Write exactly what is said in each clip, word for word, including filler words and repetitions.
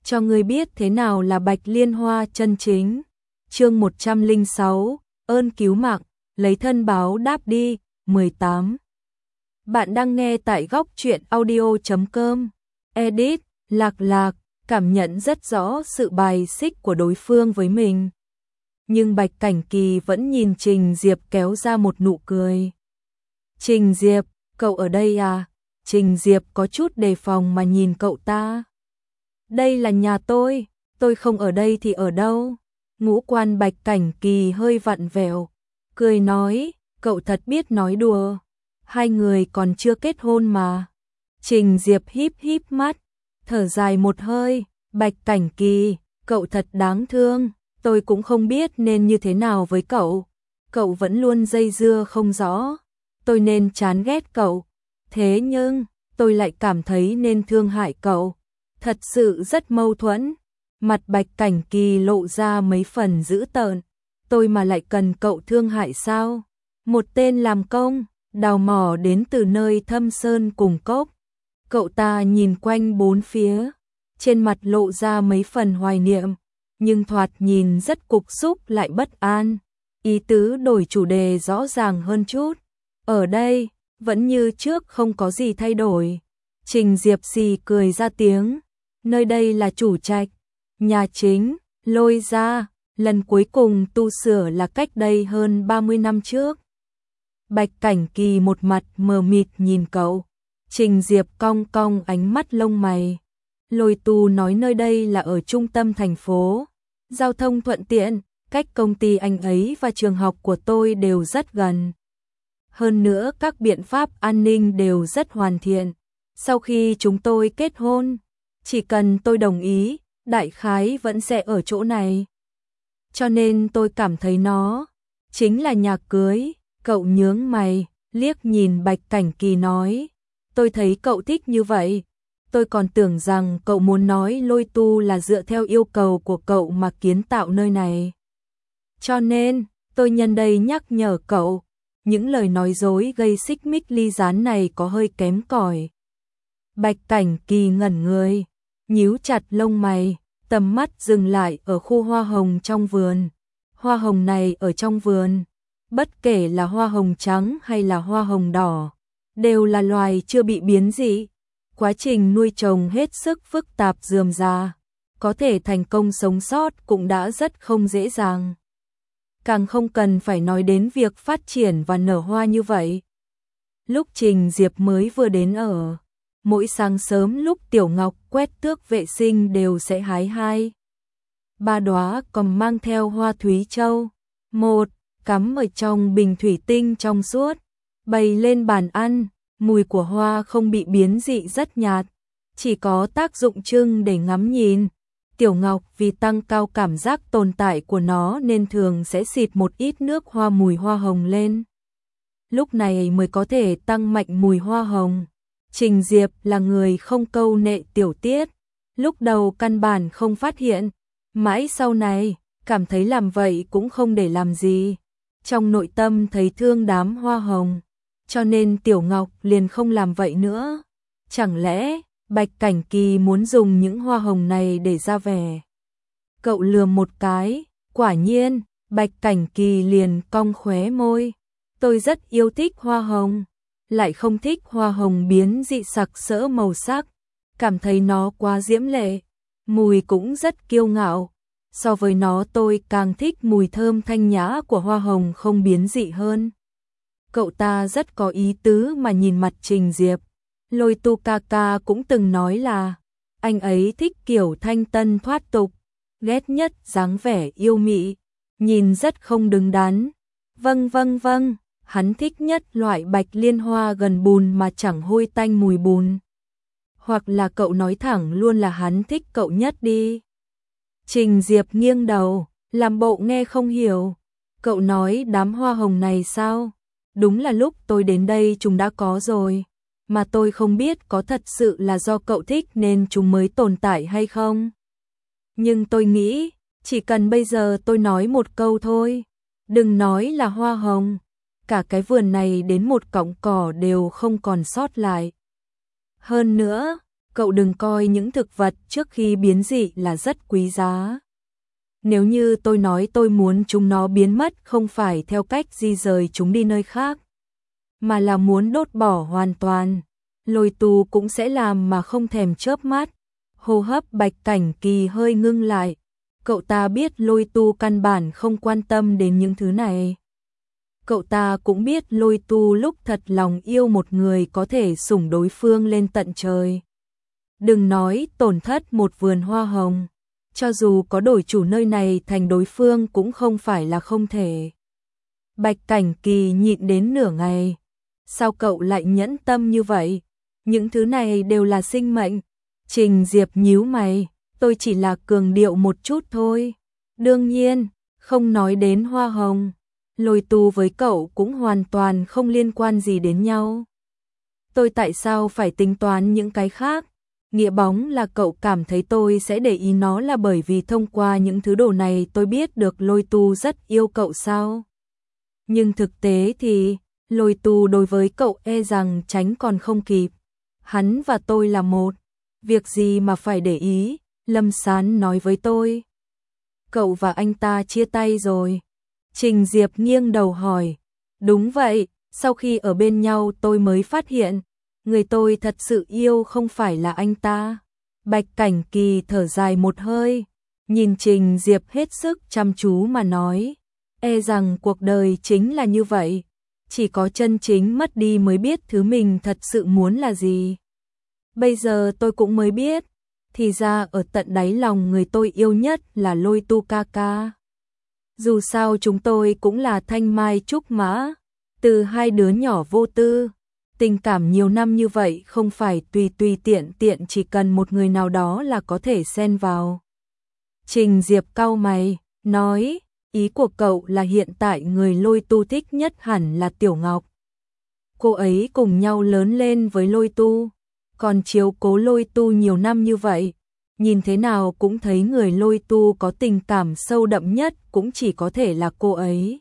cho ngươi biết thế nào là Bạch Liên Hoa chân chính. Chương một trăm lẻ sáu, ơn cứu mạng, lấy thân báo đáp đi, mười tám. Bạn đang nghe tại góc truyện audio chấm com. Edit, Lạc Lạc, cảm nhận rất rõ sự bài xích của đối phương với mình. Nhưng Bạch Cảnh Kỳ vẫn nhìn Trình Diệp kéo ra một nụ cười. Trình Diệp, cậu ở đây à? Trình Diệp có chút đề phòng mà nhìn cậu ta. Đây là nhà tôi, tôi không ở đây thì ở đâu? Ngũ quan Bạch Cảnh Kỳ hơi vặn vẹo, cười nói, cậu thật biết nói đùa, hai người còn chưa kết hôn mà. Trình Diệp híp híp mắt, thở dài một hơi, Bạch Cảnh Kỳ, cậu thật đáng thương, tôi cũng không biết nên như thế nào với cậu, cậu vẫn luôn dây dưa không rõ, tôi nên chán ghét cậu, thế nhưng, tôi lại cảm thấy nên thương hại cậu, thật sự rất mâu thuẫn. Mặt Bạch Cảnh Kỳ lộ ra mấy phần dữ tợn, tôi mà lại cần cậu thương hại sao? Một tên làm công, đào mỏ đến từ nơi thâm sơn cùng cốc. Cậu ta nhìn quanh bốn phía, trên mặt lộ ra mấy phần hoài niệm, nhưng thoạt nhìn rất cục xúc lại bất an. Ý tứ đổi chủ đề rõ ràng hơn chút. Ở đây, vẫn như trước không có gì thay đổi. Trình Diệp xì cười ra tiếng, nơi đây là chủ trạch. Nhà chính, Lôi gia, lần cuối cùng tu sửa là cách đây hơn ba mươi năm trước. Bạch Cảnh Kỳ một mặt mờ mịt nhìn cậu. Trình Diệp cong cong ánh mắt lông mày. Lôi tu nói nơi đây là ở trung tâm thành phố. Giao thông thuận tiện, cách công ty anh ấy và trường học của tôi đều rất gần. Hơn nữa các biện pháp an ninh đều rất hoàn thiện. Sau khi chúng tôi kết hôn, chỉ cần tôi đồng ý, đại khái vẫn sẽ ở chỗ này. Cho nên tôi cảm thấy nó chính là nhà cưới. Cậu nhướng mày, liếc nhìn Bạch Cảnh Kỳ nói, tôi thấy cậu thích như vậy. Tôi còn tưởng rằng cậu muốn nói Lôi tu là dựa theo yêu cầu của cậu mà kiến tạo nơi này. Cho nên, tôi nhân đây nhắc nhở cậu, những lời nói dối gây xích mích ly gián này có hơi kém cỏi. Bạch Cảnh Kỳ ngẩn người, nhíu chặt lông mày, tầm mắt dừng lại ở khu hoa hồng trong vườn. Hoa hồng này ở trong vườn, bất kể là hoa hồng trắng hay là hoa hồng đỏ, đều là loài chưa bị biến dị. Quá trình nuôi trồng hết sức phức tạp rườm rà, có thể thành công sống sót cũng đã rất không dễ dàng. Càng không cần phải nói đến việc phát triển và nở hoa như vậy. Lúc Trình Diệp mới vừa đến ở, mỗi sáng sớm lúc Tiểu Ngọc quét tước vệ sinh đều sẽ hái hai ba đóa còn mang theo hoa thúy châu. Một, cắm ở trong bình thủy tinh trong suốt, bày lên bàn ăn, mùi của hoa không bị biến dị rất nhạt, chỉ có tác dụng trưng để ngắm nhìn. Tiểu Ngọc vì tăng cao cảm giác tồn tại của nó nên thường sẽ xịt một ít nước hoa mùi hoa hồng lên. Lúc này mới có thể tăng mạnh mùi hoa hồng. Trình Diệp là người không câu nệ tiểu tiết, lúc đầu căn bản không phát hiện, mãi sau này, cảm thấy làm vậy cũng không để làm gì. Trong nội tâm thấy thương đám hoa hồng, cho nên Tiểu Ngọc liền không làm vậy nữa. Chẳng lẽ, Bạch Cảnh Kỳ muốn dùng những hoa hồng này để ra vẻ? Cậu lườm một cái, quả nhiên, Bạch Cảnh Kỳ liền cong khóe môi. Tôi rất yêu thích hoa hồng, lại không thích hoa hồng biến dị sặc sỡ màu sắc, cảm thấy nó quá diễm lệ, mùi cũng rất kiêu ngạo. So với nó tôi càng thích mùi thơm thanh nhã của hoa hồng không biến dị hơn. Cậu ta rất có ý tứ mà nhìn mặt Trình Diệp. Lôi tu ca ca cũng từng nói là anh ấy thích kiểu thanh tân thoát tục, ghét nhất dáng vẻ yêu mị, nhìn rất không đứng đắn. Vâng vâng vâng, hắn thích nhất loại Bạch Liên Hoa gần bùn mà chẳng hôi tanh mùi bùn. Hoặc là cậu nói thẳng luôn là hắn thích cậu nhất đi. Trình Diệp nghiêng đầu, làm bộ nghe không hiểu. Cậu nói đám hoa hồng này sao? Đúng là lúc tôi đến đây chúng đã có rồi, mà tôi không biết có thật sự là do cậu thích nên chúng mới tồn tại hay không. Nhưng tôi nghĩ, chỉ cần bây giờ tôi nói một câu thôi, đừng nói là hoa hồng, cả cái vườn này đến một cọng cỏ đều không còn sót lại. Hơn nữa, Cậu đừng coi những thực vật trước khi biến dị là rất quý giá. Nếu như tôi nói tôi muốn chúng nó biến mất không phải theo cách di rời chúng đi nơi khác, mà là muốn đốt bỏ hoàn toàn, Lôi Tu cũng sẽ làm mà không thèm chớp mắt. Hô hấp Bạch Cảnh Kỳ hơi ngưng lại, cậu ta biết Lôi Tu căn bản không quan tâm đến những thứ này. Cậu ta cũng biết Lôi Tu lúc thật lòng yêu một người có thể sủng đối phương lên tận trời. Đừng nói tổn thất một vườn hoa hồng, cho dù có đổi chủ nơi này thành đối phương cũng không phải là không thể. Bạch Cảnh Kỳ nhịn đến nửa ngày. Sao cậu lại nhẫn tâm như vậy? Những thứ này đều là sinh mệnh. Trình Diệp nhíu mày, tôi chỉ là cường điệu một chút thôi. Đương nhiên, không nói đến hoa hồng. Lôi Tu với cậu cũng hoàn toàn không liên quan gì đến nhau. Tôi tại sao phải tính toán những cái khác? Nghĩa bóng là cậu cảm thấy tôi sẽ để ý nó là bởi vì thông qua những thứ đồ này tôi biết được Lôi Tu rất yêu cậu sao? Nhưng thực tế thì Lôi Tu đối với cậu e rằng tránh còn không kịp. Hắn và tôi là một. Việc gì mà phải để ý? Lâm Sán nói với tôi. Cậu và anh ta chia tay rồi. Trình Diệp nghiêng đầu hỏi. Đúng vậy, sau khi ở bên nhau tôi mới phát hiện, người tôi thật sự yêu không phải là anh ta. Bạch Cảnh Kỳ thở dài một hơi, nhìn Trình Diệp hết sức chăm chú mà nói. E rằng cuộc đời chính là như vậy. Chỉ có chân chính mất đi mới biết thứ mình thật sự muốn là gì. Bây giờ tôi cũng mới biết, thì ra ở tận đáy lòng người tôi yêu nhất là Lôi Tu ca ca. Dù sao chúng tôi cũng là thanh mai trúc mã, từ hai đứa nhỏ vô tư. Tình cảm nhiều năm như vậy không phải tùy tùy tiện tiện chỉ cần một người nào đó là có thể xen vào. Trình Diệp cau mày, nói, ý của cậu là hiện tại người Lôi Tu thích nhất hẳn là Tiểu Ngọc. Cô ấy cùng nhau lớn lên với Lôi Tu, còn chiếu cố Lôi Tu nhiều năm như vậy, nhìn thế nào cũng thấy người Lôi Tu có tình cảm sâu đậm nhất cũng chỉ có thể là cô ấy.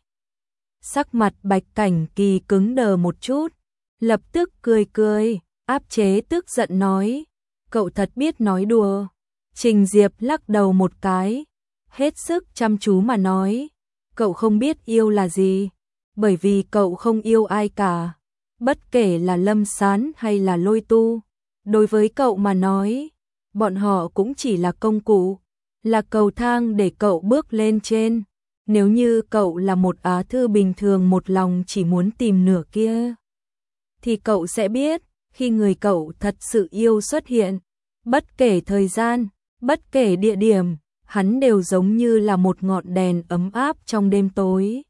Sắc mặt Bạch Cảnh Kỳ cứng đờ một chút, lập tức cười cười, áp chế tức giận nói, cậu thật biết nói đùa. Trình Diệp lắc đầu một cái, hết sức chăm chú mà nói, cậu không biết yêu là gì, bởi vì cậu không yêu ai cả, bất kể là Lâm Sán hay là Lôi Tu. Đối với cậu mà nói, bọn họ cũng chỉ là công cụ, là cầu thang để cậu bước lên trên. Nếu như cậu là một á thư bình thường một lòng chỉ muốn tìm nửa kia, thì cậu sẽ biết, khi người cậu thật sự yêu xuất hiện, bất kể thời gian, bất kể địa điểm, hắn đều giống như là một ngọn đèn ấm áp trong đêm tối.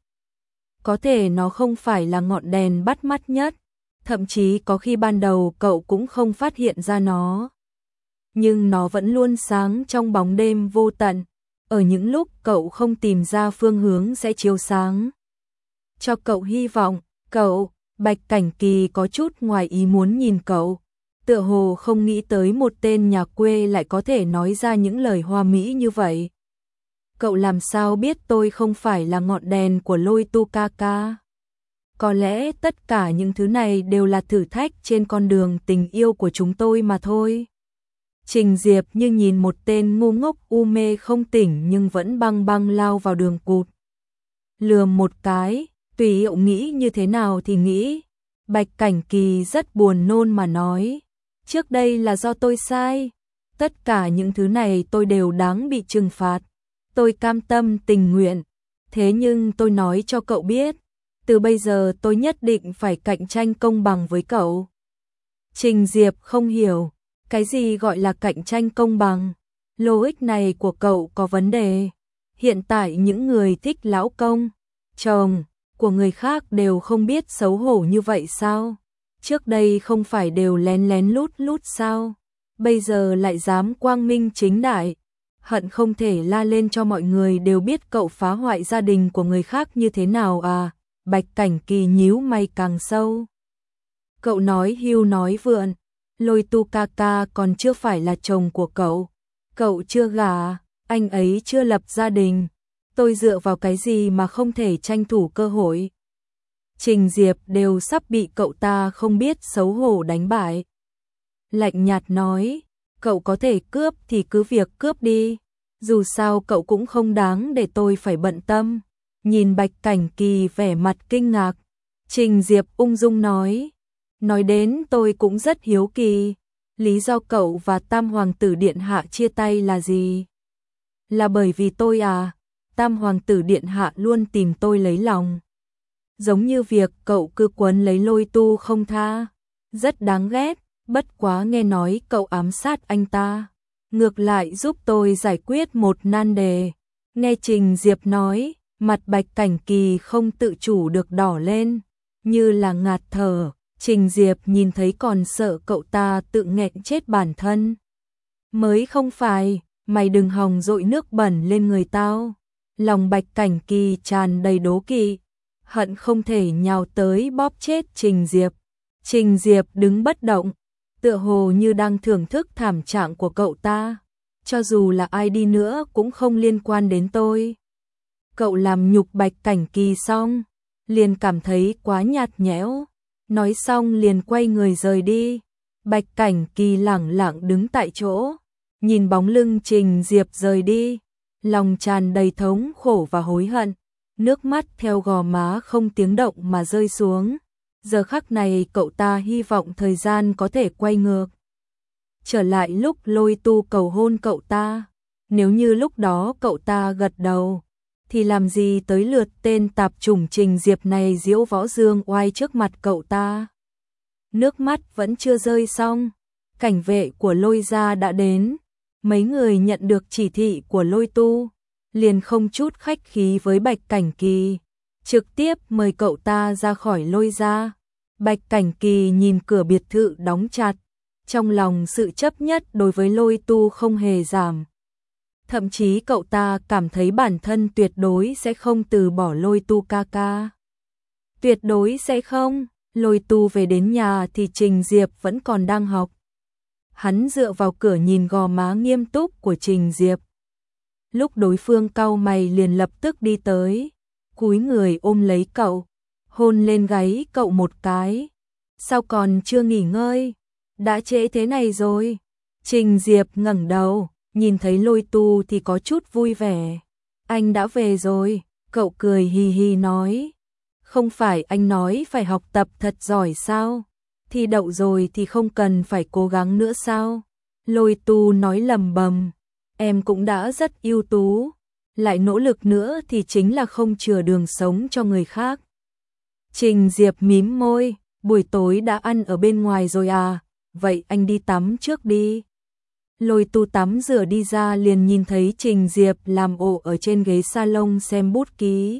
Có thể nó không phải là ngọn đèn bắt mắt nhất, thậm chí có khi ban đầu cậu cũng không phát hiện ra nó. Nhưng nó vẫn luôn sáng trong bóng đêm vô tận, ở những lúc cậu không tìm ra phương hướng sẽ chiếu sáng cho cậu hy vọng. Cậu, Bạch Cảnh Kỳ có chút ngoài ý muốn nhìn cậu, tựa hồ không nghĩ tới một tên nhà quê lại có thể nói ra những lời hoa mỹ như vậy. Cậu làm sao biết tôi không phải là ngọn đèn của Lôi Tu ca ca? Có lẽ tất cả những thứ này đều là thử thách trên con đường tình yêu của chúng tôi mà thôi. Trình Diệp như nhìn một tên ngu ngốc u mê không tỉnh nhưng vẫn băng băng lao vào đường cụt. Lườm một cái, tùy cậu nghĩ như thế nào thì nghĩ. Bạch Cảnh Kỳ rất buồn nôn mà nói, trước đây là do tôi sai, tất cả những thứ này tôi đều đáng bị trừng phạt, tôi cam tâm tình nguyện, thế nhưng tôi nói cho cậu biết, từ bây giờ tôi nhất định phải cạnh tranh công bằng với cậu. Trình Diệp không hiểu, cái gì gọi là cạnh tranh công bằng, logic này của cậu có vấn đề. Hiện tại những người thích lão công, chồng của người khác đều không biết xấu hổ như vậy sao? Trước đây không phải đều lén lén lút lút sao? Bây giờ lại dám quang minh chính đại, hận không thể la lên cho mọi người đều biết cậu phá hoại gia đình của người khác như thế nào à? Bạch Cảnh Kỳ nhíu mày càng sâu. Cậu nói hưu nói vượn, Lôi Tu ca ca còn chưa phải là chồng của cậu, cậu chưa gả, anh ấy chưa lập gia đình, tôi dựa vào cái gì mà không thể tranh thủ cơ hội? Trình Diệp đều sắp bị cậu ta không biết xấu hổ đánh bại. Lạnh nhạt nói, cậu có thể cướp thì cứ việc cướp đi, dù sao cậu cũng không đáng để tôi phải bận tâm. Nhìn Bạch Cảnh Kỳ vẻ mặt kinh ngạc, Trình Diệp ung dung nói, nói đến tôi cũng rất hiếu kỳ, lý do cậu và Tam Hoàng tử Điện Hạ chia tay là gì? Là bởi vì tôi à? Tam Hoàng tử Điện Hạ luôn tìm tôi lấy lòng. Giống như việc cậu cứ quấn lấy Lôi Tu không tha, rất đáng ghét, bất quá nghe nói cậu ám sát anh ta, ngược lại giúp tôi giải quyết một nan đề. Nghe Trình Diệp nói, mặt Bạch Cảnh Kỳ không tự chủ được đỏ lên, như là ngạt thở. Trình Diệp nhìn thấy còn sợ cậu ta tự nghẹn chết bản thân. Mới không phải, mày đừng hòng dội nước bẩn lên người tao. Lòng Bạch Cảnh Kỳ tràn đầy đố kỵ, hận không thể nhào tới bóp chết Trình Diệp. Trình Diệp đứng bất động, tựa hồ như đang thưởng thức thảm trạng của cậu ta. Cho dù là ai đi nữa cũng không liên quan đến tôi. Cậu làm nhục Bạch Cảnh Kỳ xong, liền cảm thấy quá nhạt nhẽo. Nói xong liền quay người rời đi. Bạch Cảnh Kỳ lẳng lặng đứng tại chỗ, nhìn bóng lưng Trình Diệp rời đi, lòng tràn đầy thống khổ và hối hận. Nước mắt theo gò má không tiếng động mà rơi xuống. Giờ khắc này cậu ta hy vọng thời gian có thể quay ngược trở lại lúc Lôi Tu cầu hôn cậu ta. Nếu như lúc đó cậu ta gật đầu, thì làm gì tới lượt tên tạp chủng Trình Diệp này diễu võ dương oai trước mặt cậu ta. Nước mắt vẫn chưa rơi xong, cảnh vệ của Lôi gia đã đến. Mấy người nhận được chỉ thị của Lôi Tu, liền không chút khách khí với Bạch Cảnh Kỳ, trực tiếp mời cậu ta ra khỏi Lôi gia. Bạch Cảnh Kỳ nhìn cửa biệt thự đóng chặt, trong lòng sự chấp nhất đối với Lôi Tu không hề giảm. Thậm chí cậu ta cảm thấy bản thân tuyệt đối sẽ không từ bỏ Lôi Tu ca ca. Tuyệt đối sẽ không. Lôi Tu về đến nhà thì Trình Diệp vẫn còn đang học. Hắn dựa vào cửa nhìn gò má nghiêm túc của Trình Diệp. Lúc đối phương cau mày liền lập tức đi tới, cúi người ôm lấy cậu, hôn lên gáy cậu một cái. Sao còn chưa nghỉ ngơi? Đã trễ thế này rồi. Trình Diệp ngẩng đầu, nhìn thấy Lôi Tu thì có chút vui vẻ. Anh đã về rồi, cậu cười hì hì nói. Không phải anh nói phải học tập thật giỏi sao? Thi đậu rồi thì không cần phải cố gắng nữa sao? Lôi Tu nói lầm bầm. Em cũng đã rất ưu tú, lại nỗ lực nữa thì chính là không chừa đường sống cho người khác. Trình Diệp mím môi, buổi tối đã ăn ở bên ngoài rồi à? Vậy anh đi tắm trước đi. Lôi Tu tắm rửa đi ra liền nhìn thấy Trình Diệp làm ổ ở trên ghế salon xem bút ký.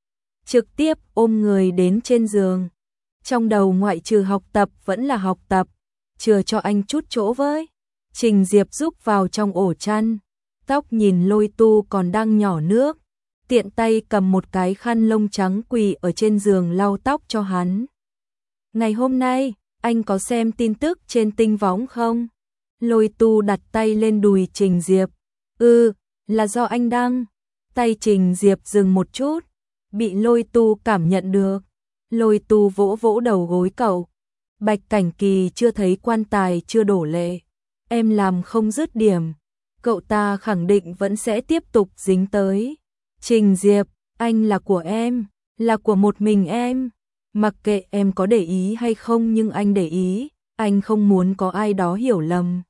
Trực tiếp ôm người đến trên giường. Trong đầu ngoại trừ học tập vẫn là học tập. Chừa cho anh chút chỗ với. Trình Diệp rúc vào trong ổ chăn. Tóc nhìn Lôi Tu còn đang nhỏ nước. Tiện tay cầm một cái khăn lông trắng quỳ ở trên giường lau tóc cho hắn. Ngày hôm nay, anh có xem tin tức trên Tinh Võng không? Lôi Tu đặt tay lên đùi Trình Diệp. Ừ, là do anh đăng. Tay Trình Diệp dừng một chút, bị Lôi Tu cảm nhận được. Lôi Tu vỗ vỗ đầu gối cậu. Bạch Cảnh Kỳ chưa thấy quan tài chưa đổ lệ. Em làm không dứt điểm, cậu ta khẳng định vẫn sẽ tiếp tục dính tới. Trình Diệp, anh là của em, là của một mình em. Mặc kệ em có để ý hay không nhưng anh để ý, anh không muốn có ai đó hiểu lầm.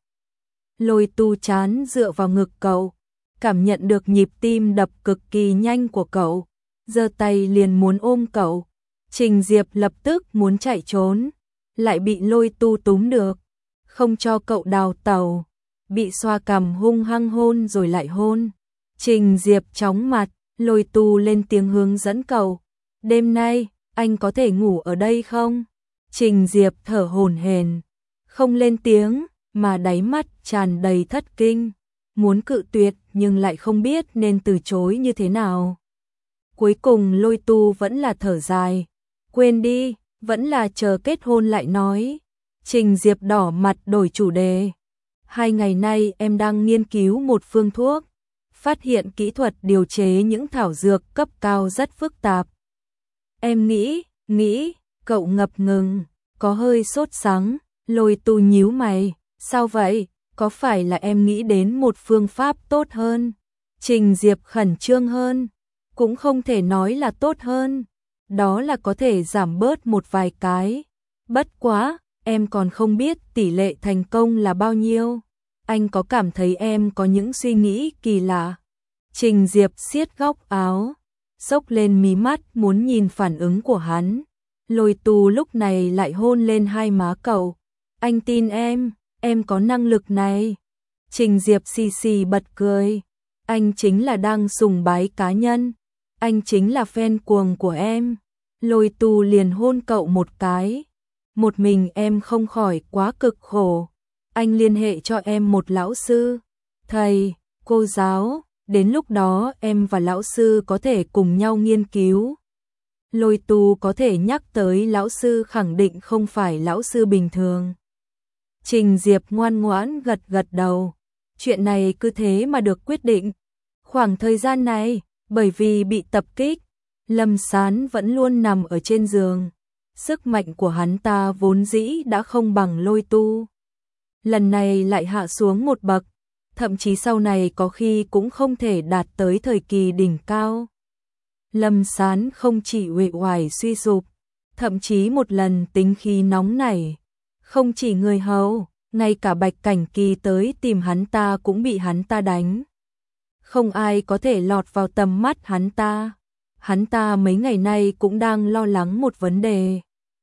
Lôi Tu chán dựa vào ngực cậu, cảm nhận được nhịp tim đập cực kỳ nhanh của cậu, giơ tay liền muốn ôm cậu. Trình Diệp lập tức muốn chạy trốn, lại bị Lôi Tu túm được, không cho cậu đào tàu, bị xoa cằm hung hăng hôn rồi lại hôn. Trình Diệp chóng mặt, Lôi Tu lên tiếng hướng dẫn cậu. Đêm nay, anh có thể ngủ ở đây không? Trình Diệp thở hổn hển, không lên tiếng, mà đáy mắt tràn đầy thất kinh, muốn cự tuyệt nhưng lại không biết nên từ chối như thế nào. Cuối cùng Lôi Tu vẫn là thở dài, quên đi, vẫn là chờ kết hôn lại nói. Trình Diệp đỏ mặt đổi chủ đề. Hai ngày nay em đang nghiên cứu một phương thuốc, phát hiện kỹ thuật điều chế những thảo dược cấp cao rất phức tạp. Em nghĩ, nghĩ, cậu ngập ngừng, có hơi sốt sắng. Lôi Tu nhíu mày, sao vậy, có phải là em nghĩ đến một phương pháp tốt hơn? Trình Diệp khẩn trương hơn, cũng không thể nói là tốt hơn, đó là có thể giảm bớt một vài cái. Bất quá, em còn không biết tỷ lệ thành công là bao nhiêu. Anh có cảm thấy em có những suy nghĩ kỳ lạ? Trình Diệp siết góc áo, xốc lên mí mắt muốn nhìn phản ứng của hắn. Lôi Tu lúc này lại hôn lên hai má cậu. Anh tin em, em có năng lực này. Trình Diệp xì xì bật cười. Anh chính là đang sùng bái cá nhân. Anh chính là fan cuồng của em. Lôi Tu liền hôn cậu một cái. Một mình em không khỏi quá cực khổ. Anh liên hệ cho em một lão sư, thầy, cô giáo, đến lúc đó em và lão sư có thể cùng nhau nghiên cứu. Lôi Tu có thể nhắc tới lão sư khẳng định không phải lão sư bình thường. Trình Diệp ngoan ngoãn gật gật đầu. Chuyện này cứ thế mà được quyết định. Khoảng thời gian này, bởi vì bị tập kích, Lâm Sán vẫn luôn nằm ở trên giường. Sức mạnh của hắn ta vốn dĩ đã không bằng Lôi Tu. Lần này lại hạ xuống một bậc, thậm chí sau này có khi cũng không thể đạt tới thời kỳ đỉnh cao. Lâm Sán không chỉ uể oải suy sụp, thậm chí một lần tính khí nóng nảy. Không chỉ người hầu, ngay cả Bạch Cảnh Kỳ tới tìm hắn ta cũng bị hắn ta đánh. Không ai có thể lọt vào tầm mắt hắn ta. Hắn ta mấy ngày nay cũng đang lo lắng một vấn đề.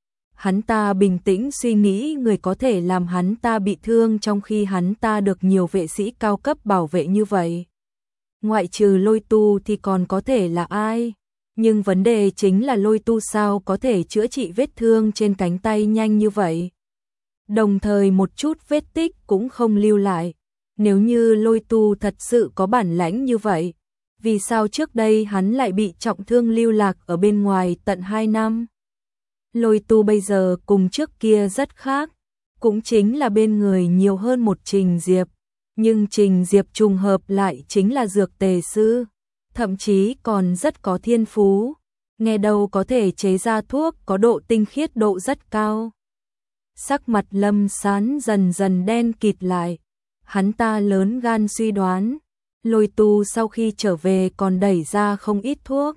Hắn ta bình tĩnh suy nghĩ người có thể làm hắn ta bị thương trong khi hắn ta được nhiều vệ sĩ cao cấp bảo vệ như vậy. Ngoại trừ Lôi Tu thì còn có thể là ai? Nhưng vấn đề chính là Lôi Tu sao có thể chữa trị vết thương trên cánh tay nhanh như vậy? Đồng thời một chút vết tích cũng không lưu lại. Nếu như Lôi Tu thật sự có bản lãnh như vậy, vì sao trước đây hắn lại bị trọng thương lưu lạc ở bên ngoài tận hai năm? Lôi Tu bây giờ cùng trước kia rất khác, cũng chính là bên người nhiều hơn một Trình Diệp, nhưng Trình Diệp trùng hợp lại chính là dược tề sư, thậm chí còn rất có thiên phú, nghe đâu có thể chế ra thuốc có độ tinh khiết độ rất cao. Sắc mặt Lâm Sán dần dần đen kịt lại, hắn ta lớn gan suy đoán, Lôi Tu sau khi trở về còn đẩy ra không ít thuốc.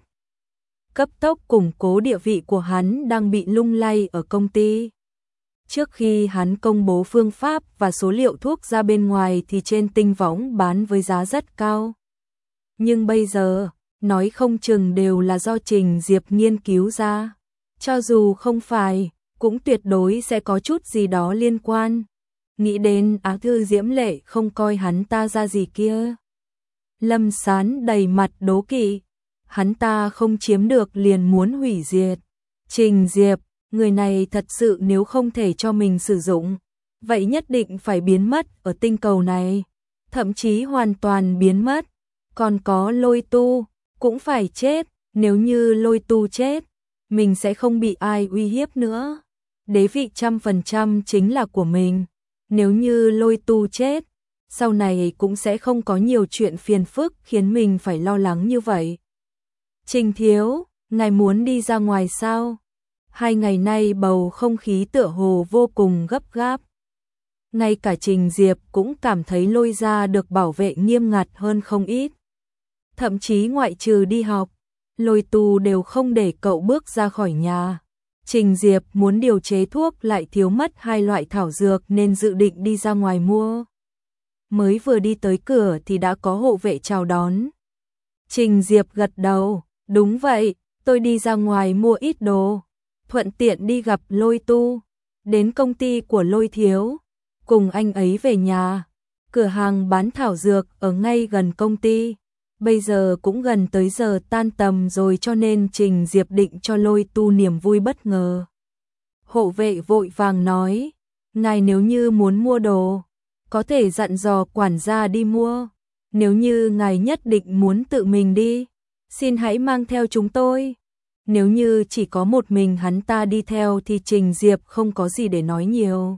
Cấp tốc củng cố địa vị của hắn đang bị lung lay ở công ty. Trước khi hắn công bố phương pháp và số liệu thuốc ra bên ngoài thì trên tinh võng bán với giá rất cao. Nhưng bây giờ, nói không chừng đều là do Trình Diệp nghiên cứu ra. Cho dù không phải, cũng tuyệt đối sẽ có chút gì đó liên quan. Nghĩ đến Á Thư Diễm Lệ không coi hắn ta ra gì kia. Lâm Sán đầy mặt đố kỵ. Hắn ta không chiếm được liền muốn hủy diệt. Trình Diệp, người này thật sự nếu không thể cho mình sử dụng, vậy nhất định phải biến mất ở tinh cầu này, thậm chí hoàn toàn biến mất. Còn có Lôi Tu, cũng phải chết, nếu như Lôi Tu chết, mình sẽ không bị ai uy hiếp nữa. Đế vị trăm phần trăm chính là của mình, nếu như Lôi Tu chết, sau này cũng sẽ không có nhiều chuyện phiền phức khiến mình phải lo lắng như vậy. Trình thiếu, ngài muốn đi ra ngoài sao? Hai ngày nay bầu không khí tựa hồ vô cùng gấp gáp. Ngay cả Trình Diệp cũng cảm thấy Lôi gia được bảo vệ nghiêm ngặt hơn không ít. Thậm chí ngoại trừ đi học, Lôi Tu đều không để cậu bước ra khỏi nhà. Trình Diệp muốn điều chế thuốc lại thiếu mất hai loại thảo dược nên dự định đi ra ngoài mua. Mới vừa đi tới cửa thì đã có hộ vệ chào đón. Trình Diệp gật đầu, đúng vậy, tôi đi ra ngoài mua ít đồ, thuận tiện đi gặp Lôi Tu, đến công ty của Lôi thiếu, cùng anh ấy về nhà. Cửa hàng bán thảo dược ở ngay gần công ty, bây giờ cũng gần tới giờ tan tầm rồi cho nên Trình Diệp định cho Lôi Tu niềm vui bất ngờ. Hộ vệ vội vàng nói, ngài nếu như muốn mua đồ, có thể dặn dò quản gia đi mua, nếu như ngài nhất định muốn tự mình đi, xin hãy mang theo chúng tôi. Nếu như chỉ có một mình hắn ta đi theo thì Trình Diệp không có gì để nói nhiều.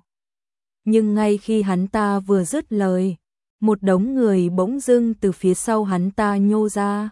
Nhưng ngay khi hắn ta vừa dứt lời, một đống người bỗng dưng từ phía sau hắn ta nhô ra,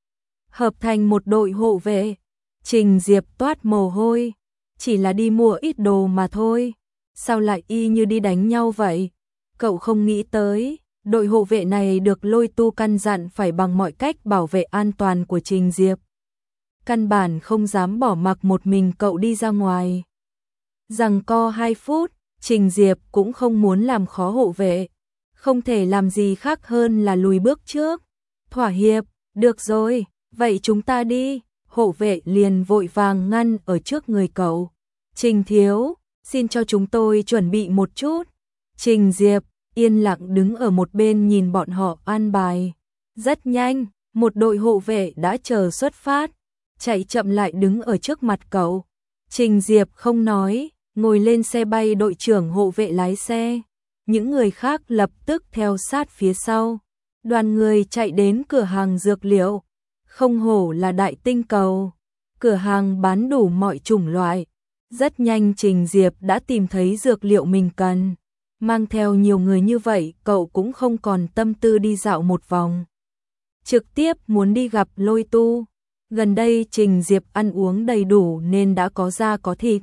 hợp thành một đội hộ vệ. Trình Diệp toát mồ hôi, chỉ là đi mua ít đồ mà thôi, sao lại y như đi đánh nhau vậy? Cậu không nghĩ tới, đội hộ vệ này được Lôi Tu căn dặn phải bằng mọi cách bảo vệ an toàn của Trình Diệp. Căn bản không dám bỏ mặc một mình cậu đi ra ngoài. Giằng co hai phút, Trình Diệp cũng không muốn làm khó hộ vệ. Không thể làm gì khác hơn là lùi bước trước. Thỏa hiệp, được rồi, vậy chúng ta đi. Hộ vệ liền vội vàng ngăn ở trước người cậu. Trình thiếu, xin cho chúng tôi chuẩn bị một chút. Trình Diệp yên lặng đứng ở một bên nhìn bọn họ an bài. Rất nhanh, một đội hộ vệ đã chờ xuất phát, chạy chậm lại đứng ở trước mặt cậu. Trình Diệp không nói, ngồi lên xe bay đội trưởng hộ vệ lái xe. Những người khác lập tức theo sát phía sau. Đoàn người chạy đến cửa hàng dược liệu. Không hổ là đại tinh cầu. Cửa hàng bán đủ mọi chủng loại. Rất nhanh Trình Diệp đã tìm thấy dược liệu mình cần. Mang theo nhiều người như vậy, cậu cũng không còn tâm tư đi dạo một vòng. Trực tiếp muốn đi gặp Lôi Tu. Gần đây Trình Diệp ăn uống đầy đủ nên đã có da có thịt.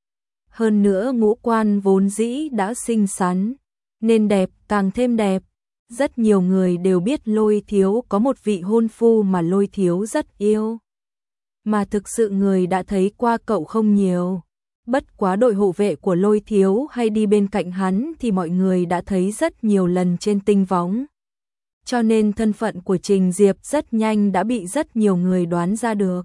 Hơn nữa ngũ quan vốn dĩ đã xinh xắn, nên đẹp càng thêm đẹp. Rất nhiều người đều biết Lôi Thiếu có một vị hôn phu mà Lôi Thiếu rất yêu. Mà thực sự người đã thấy qua cậu không nhiều. Bất quá đội hộ vệ của Lôi Thiếu hay đi bên cạnh hắn thì mọi người đã thấy rất nhiều lần trên tinh võng. Cho nên thân phận của Trình Diệp rất nhanh đã bị rất nhiều người đoán ra được.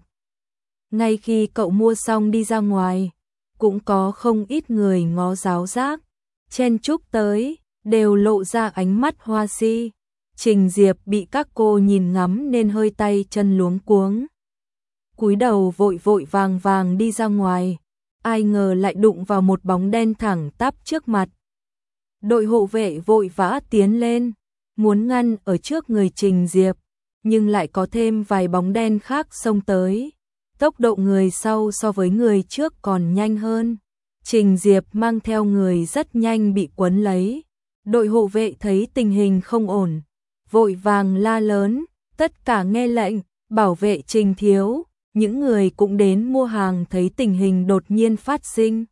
Ngay khi cậu mua xong đi ra ngoài, cũng có không ít người ngó giáo giác, chen chúc tới, đều lộ ra ánh mắt hoa si. Trình Diệp bị các cô nhìn ngắm nên hơi tay chân luống cuống. Cúi đầu vội vội vàng vàng đi ra ngoài, ai ngờ lại đụng vào một bóng đen thẳng tắp trước mặt. Đội hộ vệ vội vã tiến lên, muốn ngăn ở trước người Trình Diệp, nhưng lại có thêm vài bóng đen khác xông tới. Tốc độ người sau so với người trước còn nhanh hơn. Trình Diệp mang theo người rất nhanh bị quấn lấy. Đội hộ vệ thấy tình hình không ổn, vội vàng la lớn, tất cả nghe lệnh, bảo vệ Trình thiếu. Những người cũng đến mua hàng thấy tình hình đột nhiên phát sinh.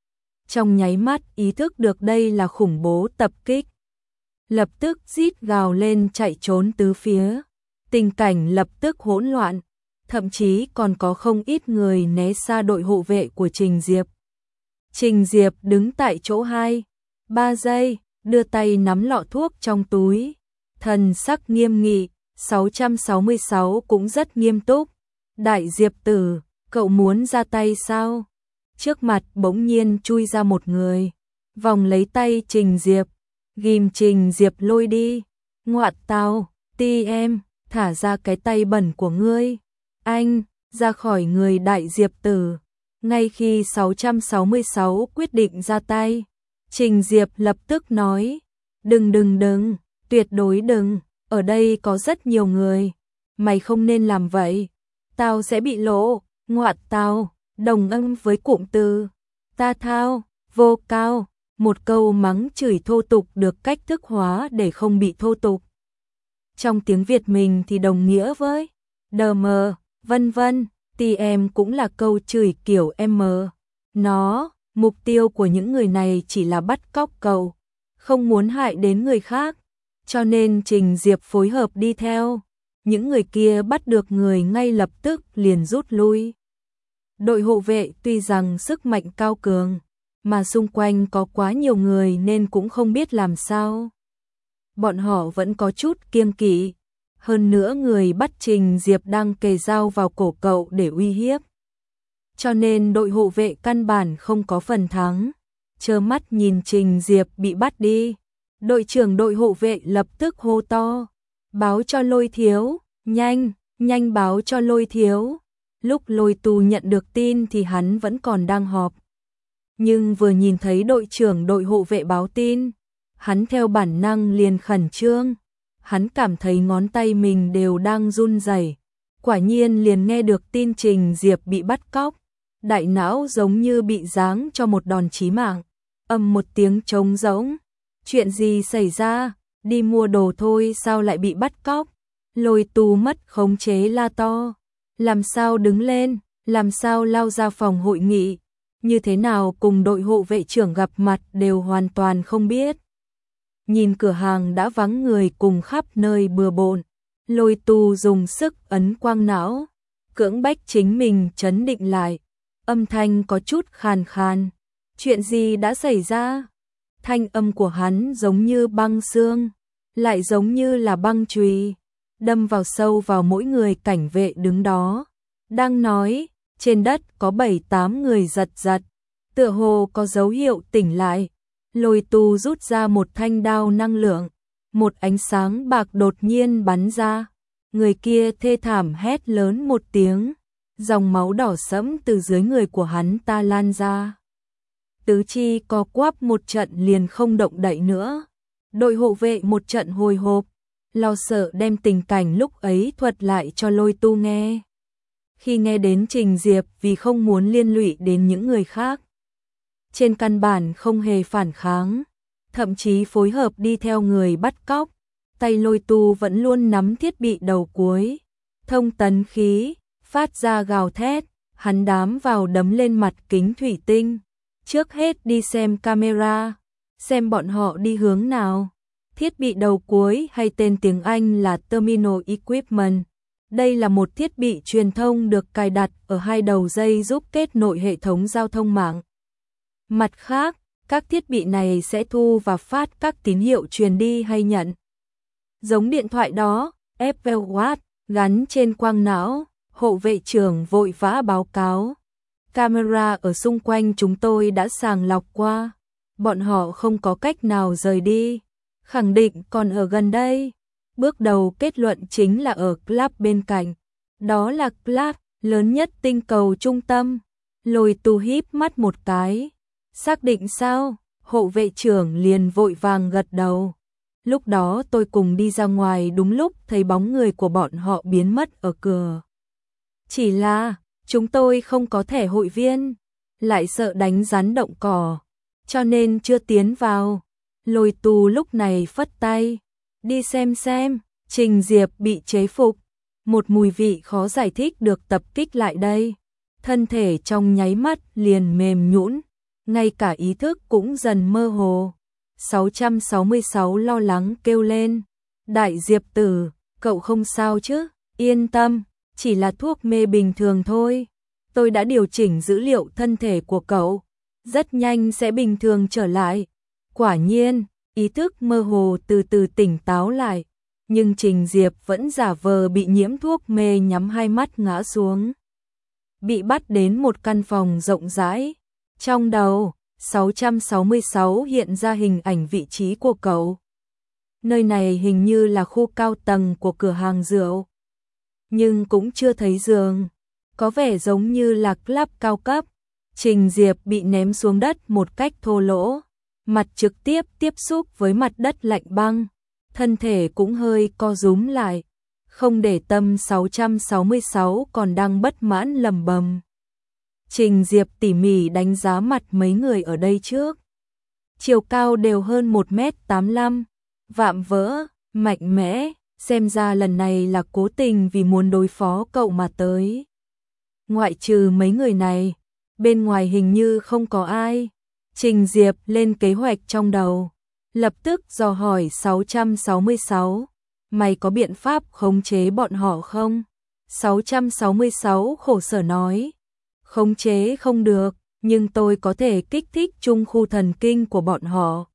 Trong nháy mắt ý thức được đây là khủng bố tập kích. Lập tức rít gào lên chạy trốn tứ phía. Tình cảnh lập tức hỗn loạn. Thậm chí còn có không ít người né xa đội hộ vệ của Trình Diệp. Trình Diệp đứng tại chỗ hai, ba giây, đưa tay nắm lọ thuốc trong túi. Thần sắc nghiêm nghị, sáu trăm sáu mươi sáu cũng rất nghiêm túc. Đại Diệp tử, cậu muốn ra tay sao? Trước mặt bỗng nhiên chui ra một người, vòng lấy tay Trình Diệp, ghim Trình Diệp lôi đi. Ngoạn tao, ti em, thả ra cái tay bẩn của ngươi. Anh, ra khỏi người Đại Diệp tử. Ngay khi sáu trăm sáu mươi sáu quyết định ra tay, Trình Diệp lập tức nói, đừng đừng đừng, tuyệt đối đừng, ở đây có rất nhiều người, mày không nên làm vậy, tao sẽ bị lộ. Ngoạn tao, đồng âm với cụm từ ta thao, vô cao, một câu mắng chửi thô tục được cách thức hóa để không bị thô tục. Trong tiếng Việt mình thì đồng nghĩa với đờ mờ, vân vân, tì em cũng là câu chửi kiểu em. Nó, mục tiêu của những người này chỉ là bắt cóc cậu, không muốn hại đến người khác, cho nên Trình Diệp phối hợp đi theo. Những người kia bắt được người ngay lập tức liền rút lui. Đội hộ vệ tuy rằng sức mạnh cao cường, mà xung quanh có quá nhiều người nên cũng không biết làm sao. Bọn họ vẫn có chút kiêng kỵ. Hơn nữa người bắt Trình Diệp đang kề dao vào cổ cậu để uy hiếp. Cho nên đội hộ vệ căn bản không có phần thắng. Trơ mắt nhìn Trình Diệp bị bắt đi. Đội trưởng đội hộ vệ lập tức hô to. Báo cho Lôi thiếu, nhanh, nhanh báo cho Lôi thiếu. Lúc Lôi Tu nhận được tin thì hắn vẫn còn đang họp. Nhưng vừa nhìn thấy đội trưởng đội hộ vệ báo tin, hắn theo bản năng liền khẩn trương. Hắn cảm thấy ngón tay mình đều đang run rẩy. Quả nhiên liền nghe được tin Trình Diệp bị bắt cóc. Đại não giống như bị giáng cho một đòn chí mạng. Ầm một tiếng trống rỗng. Chuyện gì xảy ra? Đi mua đồ thôi sao lại bị bắt cóc? Lôi Tu mất khống chế la to. Làm sao đứng lên? Làm sao lao ra phòng hội nghị? Như thế nào cùng đội hộ vệ trưởng gặp mặt đều hoàn toàn không biết. nhìn cửa hàng đã vắng người cùng khắp nơi bừa bộn, Lôi Tu dùng sức ấn quang não, cưỡng bách chính mình trấn định lại, âm thanh có chút khàn khàn. Chuyện gì đã xảy ra? Thanh âm của hắn giống như băng xương, lại giống như là băng chùy, đâm vào sâu vào mỗi người cảnh vệ đứng đó. Đang nói, trên đất có bảy tám người giật giật, tựa hồ có dấu hiệu tỉnh lại. Lôi Tu rút ra một thanh đao năng lượng, một ánh sáng bạc đột nhiên bắn ra. Người kia thê thảm hét lớn một tiếng, dòng máu đỏ sẫm từ dưới người của hắn ta lan ra. Tứ chi co quắp một trận liền không động đậy nữa. Đội hộ vệ một trận hồi hộp, lo sợ đem tình cảnh lúc ấy thuật lại cho Lôi Tu nghe. Khi nghe đến Trình Diệp vì không muốn liên lụy đến những người khác, trên căn bản không hề phản kháng, thậm chí phối hợp đi theo người bắt cóc, tay Lôi Tu vẫn luôn nắm thiết bị đầu cuối, thông tấn khí, phát ra gào thét, hắn đám vào đấm lên mặt kính thủy tinh. Trước hết đi xem camera, xem bọn họ đi hướng nào. Thiết bị đầu cuối hay tên tiếng Anh là Terminal Equipment. Đây là một thiết bị truyền thông được cài đặt ở hai đầu dây giúp kết nối hệ thống giao thông mạng. Mặt khác, các thiết bị này sẽ thu và phát các tín hiệu truyền đi hay nhận. Giống điện thoại đó, Apple Watch, gắn trên quang não, hộ vệ trưởng vội vã báo cáo. Camera ở xung quanh chúng tôi đã sàng lọc qua, bọn họ không có cách nào rời đi, khẳng định còn ở gần đây. Bước đầu kết luận chính là ở club bên cạnh, đó là club lớn nhất tinh cầu trung tâm. Lôi Tu híp mắt một cái, xác định sao? Hộ vệ trưởng liền vội vàng gật đầu. Lúc đó tôi cùng đi ra ngoài đúng lúc thấy bóng người của bọn họ biến mất ở cửa. Chỉ là chúng tôi không có thẻ hội viên, lại sợ đánh rắn động cỏ, cho nên chưa tiến vào. Lôi Tu lúc này phất tay, đi xem xem. Trình Diệp bị chế phục, một mùi vị khó giải thích được tập kích lại đây. Thân thể trong nháy mắt liền mềm nhũn, ngay cả ý thức cũng dần mơ hồ. sáu trăm sáu mươi sáu lo lắng kêu lên, Đại Diệp tử, cậu không sao chứ? Yên tâm, chỉ là thuốc mê bình thường thôi. Tôi đã điều chỉnh dữ liệu thân thể của cậu, rất nhanh sẽ bình thường trở lại. Quả nhiên, ý thức mơ hồ từ từ tỉnh táo lại, nhưng Trình Diệp vẫn giả vờ bị nhiễm thuốc mê, nhắm hai mắt ngã xuống. Bị bắt đến một căn phòng rộng rãi, trong đầu sáu trăm sáu mươi sáu hiện ra hình ảnh vị trí của cậu. Nơi này hình như là khu cao tầng của cửa hàng rượu, nhưng cũng chưa thấy giường, có vẻ giống như là club cao cấp. Trình Diệp bị ném xuống đất một cách thô lỗ, mặt trực tiếp tiếp xúc với mặt đất lạnh băng, thân thể cũng hơi co rúm lại, không để tâm. Sáu trăm sáu mươi sáu còn đang bất mãn lầm bầm. Trình Diệp tỉ mỉ đánh giá mặt mấy người ở đây trước. Chiều cao đều hơn một mét tám mươi lăm, vạm vỡ, mạnh mẽ, xem ra lần này là cố tình vì muốn đối phó cậu mà tới. Ngoại trừ mấy người này, bên ngoài hình như không có ai. Trình Diệp lên kế hoạch trong đầu, lập tức dò hỏi sáu trăm sáu mươi sáu, mày có biện pháp khống chế bọn họ không? sáu trăm sáu mươi sáu khổ sở nói, khống chế không được, nhưng tôi có thể kích thích trung khu thần kinh của bọn họ,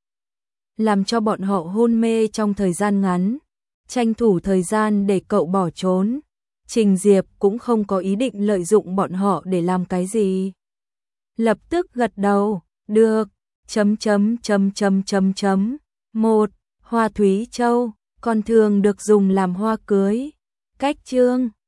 làm cho bọn họ hôn mê trong thời gian ngắn, tranh thủ thời gian để cậu bỏ trốn. Trình Diệp cũng không có ý định lợi dụng bọn họ để làm cái gì. Lập tức gật đầu, được, chấm chấm chấm chấm chấm chấm. Một, hoa thúy châu, còn thường được dùng làm hoa cưới. Cách chương